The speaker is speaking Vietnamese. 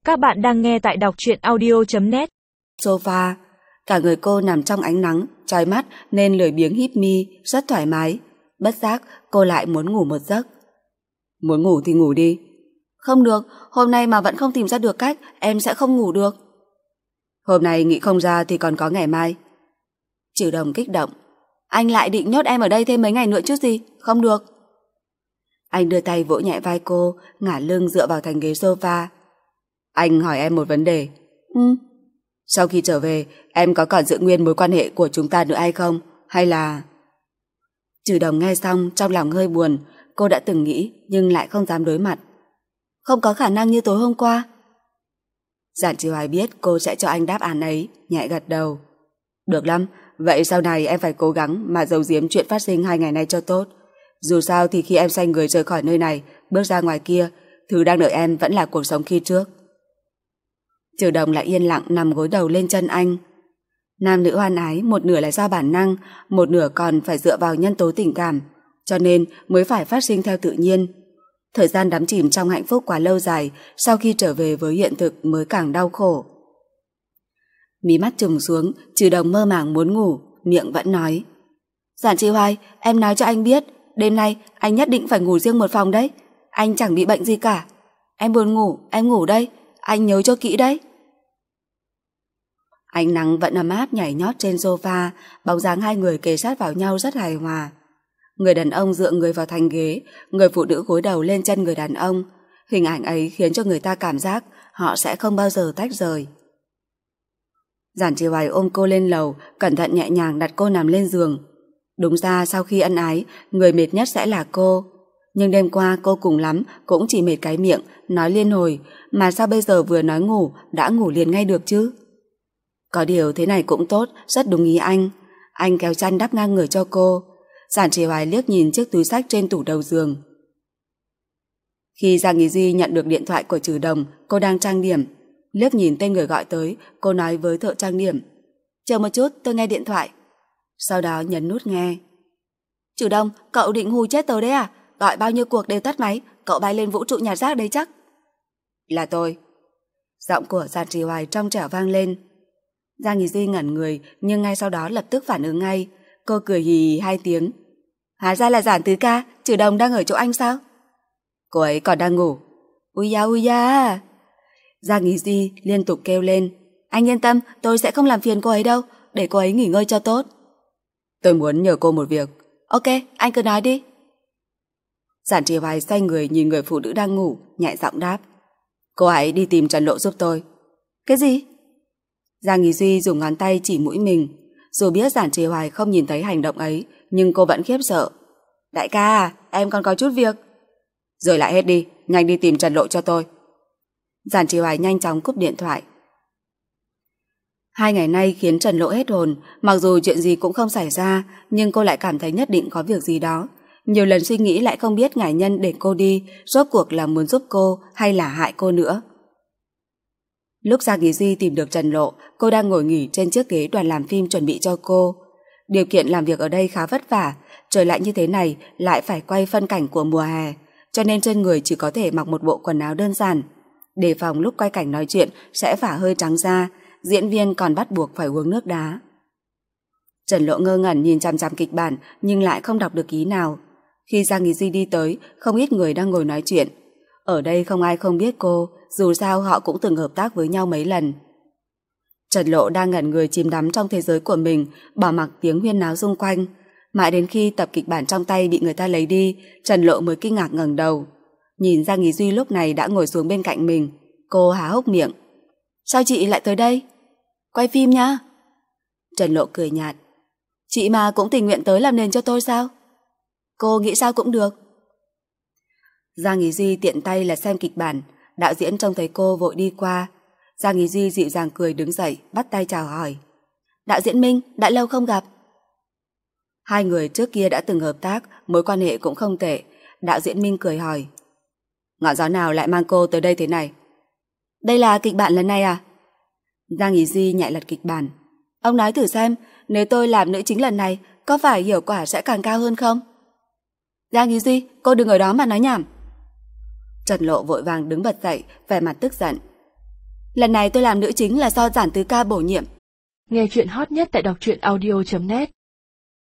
Các bạn đang nghe tại đọc truyện audio.net. Sofa, cả người cô nằm trong ánh nắng, chói mắt nên lười biếng híp mi, rất thoải mái. Bất giác, cô lại muốn ngủ một giấc. Muốn ngủ thì ngủ đi. Không được, hôm nay mà vẫn không tìm ra được cách, em sẽ không ngủ được. Hôm nay nghĩ không ra thì còn có ngày mai. Trừ Đồng kích động. Anh lại định nhốt em ở đây thêm mấy ngày nữa chứ gì, không được. Anh đưa tay vỗ nhẹ vai cô, ngả lưng dựa vào thành ghế sofa. Anh hỏi em một vấn đề. Sau khi trở về, em có còn giữ nguyên mối quan hệ của chúng ta nữa hay không? Hay là... Trừ Đồng nghe xong trong lòng hơi buồn. Cô đã từng nghĩ nhưng lại không dám đối mặt. Không có khả năng như tối hôm qua. Giản Chi Hoài biết cô sẽ cho anh đáp án ấy, nhẹ gật đầu. Được lắm, vậy sau này em phải cố gắng mà giấu giếm chuyện phát sinh 2 ngày nay cho tốt. Dù sao thì khi em xoay người rời khỏi nơi này, bước ra ngoài kia, thứ đang đợi em vẫn là cuộc sống khi trước. Trừ Đồng lại yên lặng nằm gối đầu lên chân anh. Nam nữ hoan ái, một nửa là do bản năng, một nửa còn phải dựa vào nhân tố tình cảm, cho nên mới phải phát sinh theo tự nhiên. Thời gian đắm chìm trong hạnh phúc quá lâu dài, sau khi trở về với hiện thực mới càng đau khổ. Mí mắt trùng xuống, Trừ Đồng mơ màng muốn ngủ, miệng vẫn nói. Giản Chi Hoài, em nói cho anh biết, đêm nay anh nhất định phải ngủ riêng một phòng đấy. Anh chẳng bị bệnh gì cả. Em buồn ngủ, em ngủ đây, anh nhớ cho kỹ đấy. Ánh nắng vẫn ấm áp nhảy nhót trên sofa, bóng dáng hai người kề sát vào nhau rất hài hòa. Người đàn ông dựa người vào thành ghế, người phụ nữ gối đầu lên chân người đàn ông. Hình ảnh ấy khiến cho người ta cảm giác họ sẽ không bao giờ tách rời. Giản Chi Hoài ôm cô lên lầu, cẩn thận nhẹ nhàng đặt cô nằm lên giường. Đúng ra sau khi ân ái, người mệt nhất sẽ là cô. Nhưng đêm qua cô cùng lắm cũng chỉ mệt cái miệng, nói liên hồi, mà sao bây giờ vừa nói ngủ đã ngủ liền ngay được chứ? Có điều thế này cũng tốt, rất đúng ý anh. Anh kéo chăn đắp ngang người cho cô. Giản Chi Hoài liếc nhìn chiếc túi xách trên tủ đầu giường. Khi Giang Ý Duy nhận được điện thoại của Trừ Đồng, cô đang trang điểm. Liếc nhìn tên người gọi tới, cô nói với thợ trang điểm. Chờ một chút, tôi nghe điện thoại. Sau đó nhấn nút nghe. Trừ Đồng, cậu định hù chết tớ đấy à? Gọi bao nhiêu cuộc đều tắt máy, cậu bay lên vũ trụ nhặt rác đấy chắc. Là tôi. Giọng của Giản Chi Hoài trong trẻo vang lên. Giang Ý Duy ngẩn người, nhưng ngay sau đó lập tức phản ứng ngay. Cô cười hì hì 2 tiếng. Hóa ra là Giản tứ ca, Trừ Đồng đang ở chỗ anh sao? Cô ấy còn đang ngủ. Ui da. Giang Ý Duy liên tục kêu lên. Anh yên tâm, tôi sẽ không làm phiền cô ấy đâu, để cô ấy nghỉ ngơi cho tốt. Tôi muốn nhờ cô một việc. Ok, anh cứ nói đi. Giản Chi Hoài xoay người nhìn người phụ nữ đang ngủ, nhẹ giọng đáp. Cô hãy đi tìm Trần Lộ giúp tôi. Cái gì? Giang Ý Duy dùng ngón tay chỉ mũi mình. Dù biết Giản Chi Hoài không nhìn thấy hành động ấy, nhưng cô vẫn khiếp sợ. Đại ca, em còn có chút việc. Rồi lại hết đi, nhanh đi tìm Trần Lộ cho tôi. Giản Chi Hoài nhanh chóng cúp điện thoại. 2 ngày nay khiến Trần Lộ hết hồn. Mặc dù chuyện gì cũng không xảy ra, nhưng cô lại cảm thấy nhất định có việc gì đó. Nhiều lần suy nghĩ lại không biết ngải nhân để cô đi rốt cuộc là muốn giúp cô hay là hại cô nữa. Lúc Giang Ý Duy tìm được Trần Lộ, cô đang ngồi nghỉ trên chiếc ghế đoàn làm phim chuẩn bị cho cô. Điều kiện làm việc ở đây khá vất vả, trời lạnh như thế này lại phải quay phân cảnh của mùa hè, cho nên trên người chỉ có thể mặc một bộ quần áo đơn giản. Đề phòng lúc quay cảnh nói chuyện sẽ phả hơi trắng da, diễn viên còn bắt buộc phải uống nước đá. Trần Lộ ngơ ngẩn nhìn chằm chằm kịch bản nhưng lại không đọc được ý nào. Khi Giang Ý Duy đi tới, không ít người đang ngồi nói chuyện. Ở đây không ai không biết cô, dù sao họ cũng từng hợp tác với nhau mấy lần. Trần Lộ đang ngẩn người chìm đắm trong thế giới của mình, bỏ mặc tiếng huyên náo xung quanh. Mãi đến khi tập kịch bản trong tay bị người ta lấy đi, Trần Lộ mới kinh ngạc ngẩng đầu. Nhìn Giang Ý Duy lúc này đã ngồi xuống bên cạnh mình, cô há hốc miệng. Sao chị lại tới đây? Quay phim nhá. Trần Lộ cười nhạt. Chị mà cũng tình nguyện tới làm nền cho tôi sao? Cô nghĩ sao cũng được. Giang Ý Duy tiện tay là xem kịch bản. Đạo diễn trông thấy cô vội đi qua. Giang Ý Duy dịu dàng cười đứng dậy, bắt tay chào hỏi. Đạo diễn Minh, đã lâu không gặp. Hai người trước kia đã từng hợp tác, mối quan hệ cũng không tệ. Đạo diễn Minh cười hỏi. Ngọn gió nào lại mang cô tới đây thế này? Đây là kịch bản lần này à? Giang Ý Duy nhại lật kịch bản. Ông nói thử xem, nếu tôi làm nữ chính lần này, có phải hiệu quả sẽ càng cao hơn không? Giang Ý Duy, cô đừng ở đó mà nói nhảm. Trần Lộ vội vàng đứng bật dậy, vẻ mặt tức giận. Lần này tôi làm nữ chính là do Giản Tứ Ca bổ nhiệm. Nghe chuyện hot nhất tại đọc truyện audio.net